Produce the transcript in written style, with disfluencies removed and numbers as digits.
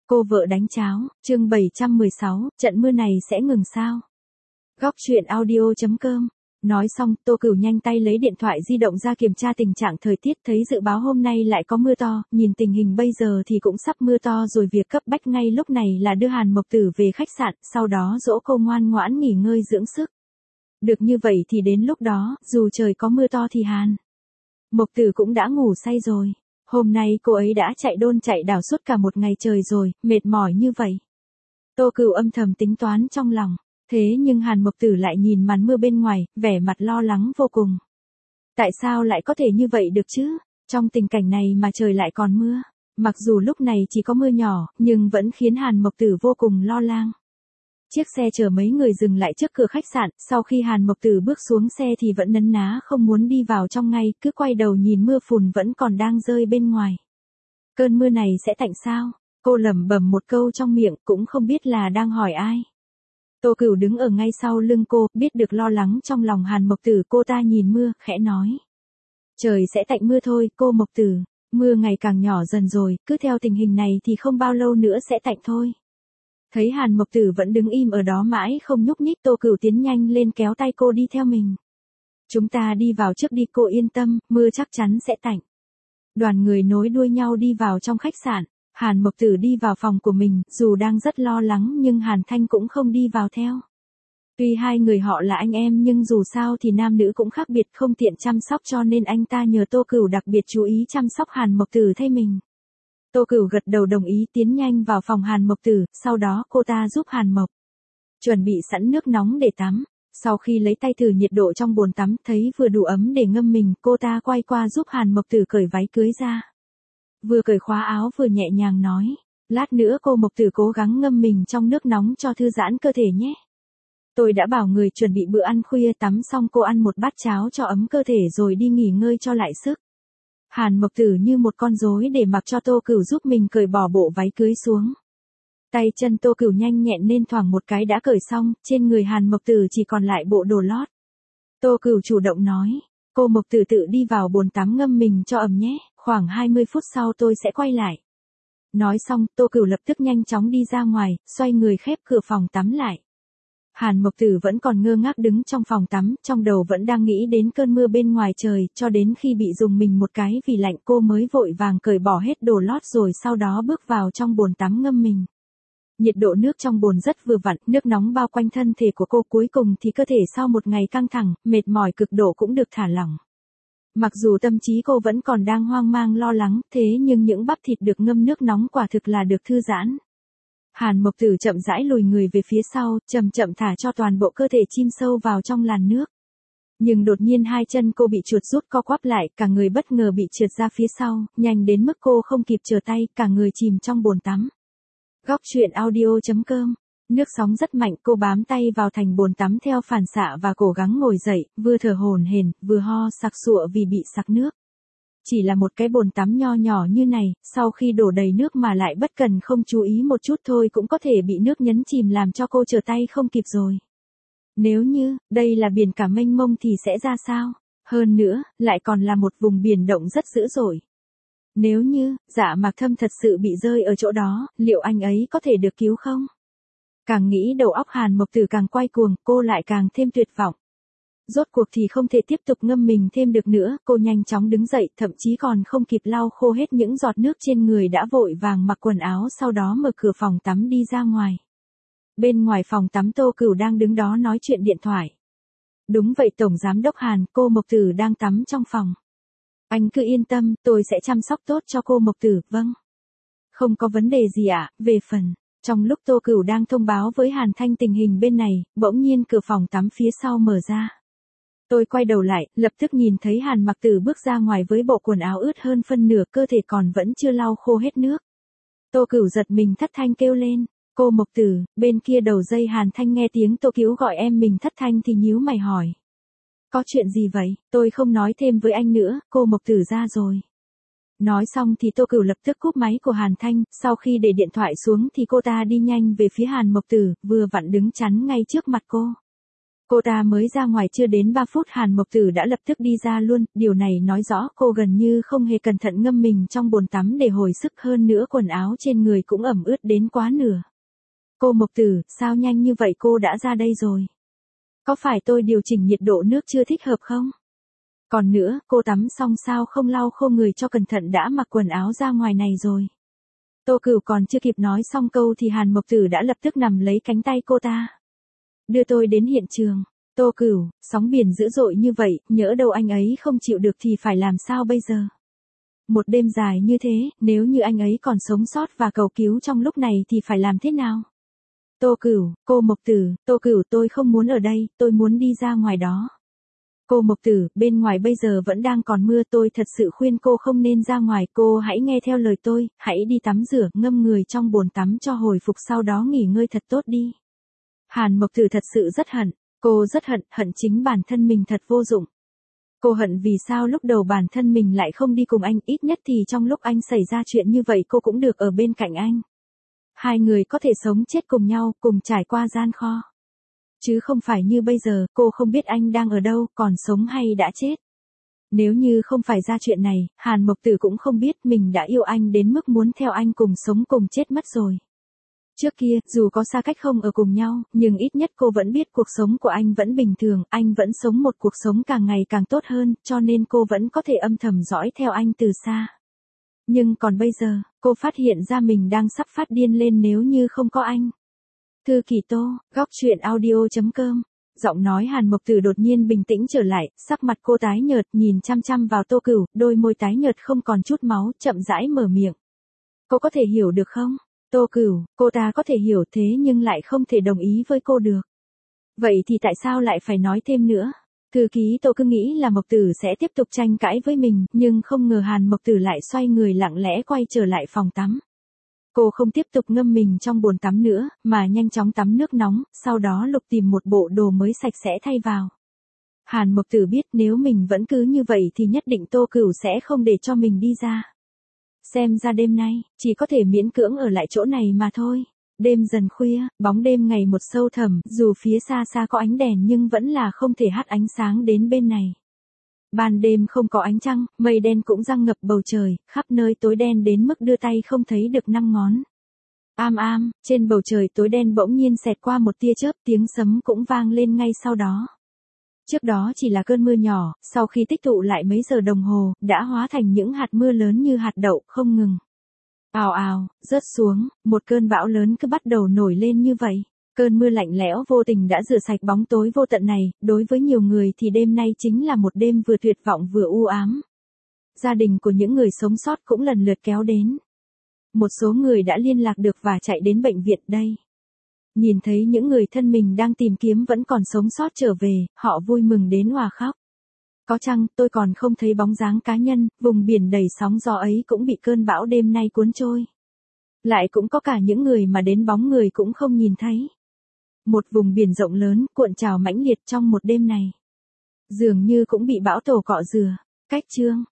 Cô vợ đánh cháo, chương 716, trận mưa này sẽ ngừng sao? Góc truyện audio.com. Nói xong, Tô Cửu nhanh tay lấy điện thoại di động ra kiểm tra tình trạng thời tiết, thấy dự báo hôm nay lại có mưa to, nhìn tình hình bây giờ thì cũng sắp mưa to rồi, việc cấp bách ngay lúc này là đưa Hàn Mộc Tử về khách sạn, sau đó dỗ cô ngoan ngoãn nghỉ ngơi dưỡng sức. Được như vậy thì đến lúc đó, dù trời có mưa to thì Hàn Mộc Tử cũng đã ngủ say rồi. Hôm nay cô ấy đã chạy đôn chạy đảo suốt cả một ngày trời rồi, mệt mỏi như vậy. Tô Cửu âm thầm tính toán trong lòng. Thế nhưng Hàn Mộc Tử lại nhìn màn mưa bên ngoài, vẻ mặt lo lắng vô cùng. Tại sao lại có thể như vậy được chứ? Trong tình cảnh này mà trời lại còn mưa. Mặc dù lúc này chỉ có mưa nhỏ, nhưng vẫn khiến Hàn Mộc Tử vô cùng lo lắng. Chiếc xe chở mấy người dừng lại trước cửa khách sạn, sau khi Hàn Mộc Tử bước xuống xe thì vẫn nấn ná không muốn đi vào trong ngay, cứ quay đầu nhìn mưa phùn vẫn còn đang rơi bên ngoài. Cơn mưa này sẽ tạnh sao? Cô lẩm bẩm một câu trong miệng, cũng không biết là đang hỏi ai. Tô Cửu đứng ở ngay sau lưng cô, biết được lo lắng trong lòng Hàn Mộc Tử, cô ta nhìn mưa, khẽ nói. Trời sẽ tạnh mưa thôi, cô Mộc Tử, mưa ngày càng nhỏ dần rồi, cứ theo tình hình này thì không bao lâu nữa sẽ tạnh thôi. Thấy Hàn Mộc Tử vẫn đứng im ở đó mãi không nhúc nhích, Tô Cửu tiến nhanh lên kéo tay cô đi theo mình. Chúng ta đi vào trước đi, cô yên tâm, mưa chắc chắn sẽ tạnh. Đoàn người nối đuôi nhau đi vào trong khách sạn. Hàn Mộc Tử đi vào phòng của mình, dù đang rất lo lắng nhưng Hàn Thanh cũng không đi vào theo. Tuy hai người họ là anh em nhưng dù sao thì nam nữ cũng khác biệt, không tiện chăm sóc cho nên anh ta nhờ Tô Cửu đặc biệt chú ý chăm sóc Hàn Mộc Tử thay mình. Tô Cửu gật đầu đồng ý tiến nhanh vào phòng Hàn Mộc Tử, sau đó cô ta giúp Hàn Mộc chuẩn bị sẵn nước nóng để tắm. Sau khi lấy tay thử nhiệt độ trong bồn tắm, thấy vừa đủ ấm để ngâm mình, cô ta quay qua giúp Hàn Mộc Tử cởi váy cưới ra. Vừa cởi khóa áo vừa nhẹ nhàng nói, lát nữa cô Mộc Tử cố gắng ngâm mình trong nước nóng cho thư giãn cơ thể nhé. Tôi đã bảo người chuẩn bị bữa ăn khuya, tắm xong cô ăn một bát cháo cho ấm cơ thể rồi đi nghỉ ngơi cho lại sức. Hàn Mộc Tử như một con rối để mặc cho Tô Cửu giúp mình cởi bỏ bộ váy cưới xuống. Tay chân Tô Cửu nhanh nhẹn nên thoảng một cái đã cởi xong, trên người Hàn Mộc Tử chỉ còn lại bộ đồ lót. Tô Cửu chủ động nói, cô Mộc Tử tự đi vào bồn tắm ngâm mình cho ấm nhé, khoảng 20 phút sau tôi sẽ quay lại. Nói xong, Tô Cửu lập tức nhanh chóng đi ra ngoài, xoay người khép cửa phòng tắm lại. Hàn Mộc Tử vẫn còn ngơ ngác đứng trong phòng tắm, trong đầu vẫn đang nghĩ đến cơn mưa bên ngoài trời, cho đến khi bị rùng mình một cái vì lạnh cô mới vội vàng cởi bỏ hết đồ lót rồi sau đó bước vào trong bồn tắm ngâm mình. Nhiệt độ nước trong bồn rất vừa vặn, nước nóng bao quanh thân thể của cô, cuối cùng thì cơ thể sau một ngày căng thẳng, mệt mỏi cực độ cũng được thả lỏng. Mặc dù tâm trí cô vẫn còn đang hoang mang lo lắng, thế nhưng những bắp thịt được ngâm nước nóng quả thực là được thư giãn. Hàn Mộc Tử chậm rãi lùi người về phía sau, chậm chậm thả cho toàn bộ cơ thể chìm sâu vào trong làn nước. Nhưng đột nhiên hai chân cô bị chuột rút co quắp lại, cả người bất ngờ bị trượt ra phía sau, nhanh đến mức cô không kịp trở tay, cả người chìm trong bồn tắm. Góc truyện audio.com. Nước sóng rất mạnh, cô bám tay vào thành bồn tắm theo phản xạ và cố gắng ngồi dậy, vừa thở hổn hển, vừa ho sặc sụa vì bị sặc nước. Chỉ là một cái bồn tắm nho nhỏ như này, sau khi đổ đầy nước mà lại bất cần không chú ý một chút thôi cũng có thể bị nước nhấn chìm làm cho cô trở tay không kịp rồi. Nếu như, đây là biển cả mênh mông thì sẽ ra sao? Hơn nữa, lại còn là một vùng biển động rất dữ dội. Nếu như, Dạ Mạc Thâm thật sự bị rơi ở chỗ đó, liệu anh ấy có thể được cứu không? Càng nghĩ đầu óc Hàn Mộc Tử càng quay cuồng, cô lại càng thêm tuyệt vọng. Rốt cuộc thì không thể tiếp tục ngâm mình thêm được nữa, cô nhanh chóng đứng dậy, thậm chí còn không kịp lau khô hết những giọt nước trên người đã vội vàng mặc quần áo, sau đó mở cửa phòng tắm đi ra ngoài. Bên ngoài phòng tắm Tô Cửu đang đứng đó nói chuyện điện thoại. Đúng vậy Tổng Giám đốc Hàn, cô Mộc Tử đang tắm trong phòng. Anh cứ yên tâm, tôi sẽ chăm sóc tốt cho cô Mộc Tử, vâng. Không có vấn đề gì ạ, về phần. Trong lúc Tô Cửu đang thông báo với Hàn Thanh tình hình bên này, bỗng nhiên cửa phòng tắm phía sau mở ra. Tôi quay đầu lại, lập tức nhìn thấy Hàn Mặc Tử bước ra ngoài với bộ quần áo ướt hơn phân nửa, cơ thể còn vẫn chưa lau khô hết nước. Tô Cửu giật mình thất thanh kêu lên, cô Mộc Tử. Bên kia đầu dây Hàn Thanh nghe tiếng Tô Cửu gọi em mình thất thanh thì nhíu mày hỏi. Có chuyện gì vậy? Tôi không nói thêm với anh nữa, cô Mộc Tử ra rồi. Nói xong thì Tô Cửu lập tức cúp máy của Hàn Thanh, sau khi để điện thoại xuống thì cô ta đi nhanh về phía Hàn Mộc Tử, vừa vặn đứng chắn ngay trước mặt cô. Cô ta mới ra ngoài chưa đến 3 phút Hàn Mộc Tử đã lập tức đi ra luôn, điều này nói rõ cô gần như không hề cẩn thận ngâm mình trong bồn tắm để hồi sức, hơn nữa quần áo trên người cũng ẩm ướt đến quá nửa. Cô Mộc Tử, sao nhanh như vậy cô đã ra đây rồi? Có phải tôi điều chỉnh nhiệt độ nước chưa thích hợp không? Còn nữa, cô tắm xong sao không lau khô người cho cẩn thận đã mặc quần áo ra ngoài này rồi? Tô Cửu còn chưa kịp nói xong câu thì Hàn Mộc Tử đã lập tức nắm lấy cánh tay cô ta. Đưa tôi đến hiện trường. Tô Cửu, sóng biển dữ dội như vậy, nhỡ đâu anh ấy không chịu được thì phải làm sao bây giờ? Một đêm dài như thế, nếu như anh ấy còn sống sót và cầu cứu trong lúc này thì phải làm thế nào? Tô Cửu, cô Mộc Tử, Tô Cửu tôi không muốn ở đây, tôi muốn đi ra ngoài đó. Cô Mộc Tử, bên ngoài bây giờ vẫn đang còn mưa, tôi thật sự khuyên cô không nên ra ngoài, cô hãy nghe theo lời tôi, hãy đi tắm rửa, ngâm người trong bồn tắm cho hồi phục sau đó nghỉ ngơi thật tốt đi. Hàn Mộc Tử thật sự rất hận, cô rất hận chính bản thân mình thật vô dụng. Cô hận vì sao lúc đầu bản thân mình lại không đi cùng anh, ít nhất thì trong lúc anh xảy ra chuyện như vậy cô cũng được ở bên cạnh anh. Hai người có thể sống chết cùng nhau, cùng trải qua gian khó. Chứ không phải như bây giờ, cô không biết anh đang ở đâu, còn sống hay đã chết. Nếu như không phải ra chuyện này, Hàn Mộc Tử cũng không biết mình đã yêu anh đến mức muốn theo anh cùng sống cùng chết mất rồi. Trước kia, dù có xa cách không ở cùng nhau, nhưng ít nhất cô vẫn biết cuộc sống của anh vẫn bình thường, anh vẫn sống một cuộc sống càng ngày càng tốt hơn, cho nên cô vẫn có thể âm thầm dõi theo anh từ xa. Nhưng còn bây giờ, cô phát hiện ra mình đang sắp phát điên lên nếu như không có anh. Thư Kỳ Tô, góc truyện audio.com. Giọng nói Hàn Mộc Tử đột nhiên bình tĩnh trở lại, sắc mặt cô tái nhợt, nhìn chăm chăm vào Tô Cửu, đôi môi tái nhợt không còn chút máu, chậm rãi mở miệng. Cô có thể hiểu được không? Tô Cửu, cô ta có thể hiểu thế nhưng lại không thể đồng ý với cô được. Vậy thì tại sao lại phải nói thêm nữa? Thư ký Tô cứ nghĩ là Mộc Tử sẽ tiếp tục tranh cãi với mình, nhưng không ngờ Hàn Mộc Tử lại xoay người lặng lẽ quay trở lại phòng tắm. Cô không tiếp tục ngâm mình trong bồn tắm nữa, mà nhanh chóng tắm nước nóng, sau đó lục tìm một bộ đồ mới sạch sẽ thay vào. Hàn Mộc Tử biết nếu mình vẫn cứ như vậy thì nhất định Tô Cửu sẽ không để cho mình đi ra. Xem ra đêm nay, chỉ có thể miễn cưỡng ở lại chỗ này mà thôi. Đêm dần khuya, bóng đêm ngày một sâu thẳm, dù phía xa xa có ánh đèn nhưng vẫn là không thể hắt ánh sáng đến bên này. Ban đêm không có ánh trăng, mây đen cũng giăng ngập bầu trời, khắp nơi tối đen đến mức đưa tay không thấy được 5 ngón. Trên bầu trời tối đen bỗng nhiên xẹt qua một tia chớp, tiếng sấm cũng vang lên ngay sau đó. Trước đó chỉ là cơn mưa nhỏ, sau khi tích tụ lại mấy giờ đồng hồ, đã hóa thành những hạt mưa lớn như hạt đậu, không ngừng. Ào ào, rớt xuống, một cơn bão lớn cứ bắt đầu nổi lên như vậy. Cơn mưa lạnh lẽo vô tình đã rửa sạch bóng tối vô tận này, đối với nhiều người thì đêm nay chính là một đêm vừa tuyệt vọng vừa u ám. Gia đình của những người sống sót cũng lần lượt kéo đến. Một số người đã liên lạc được và chạy đến bệnh viện đây. Nhìn thấy những người thân mình đang tìm kiếm vẫn còn sống sót trở về, họ vui mừng đến òa khóc. Có chăng, tôi còn không thấy bóng dáng cá nhân, vùng biển đầy sóng gió ấy cũng bị cơn bão đêm nay cuốn trôi. Lại cũng có cả những người mà đến bóng người cũng không nhìn thấy. Một vùng biển rộng lớn, cuộn trào mãnh liệt trong một đêm này. Dường như cũng bị bão tổ cọ rửa. Cách chương.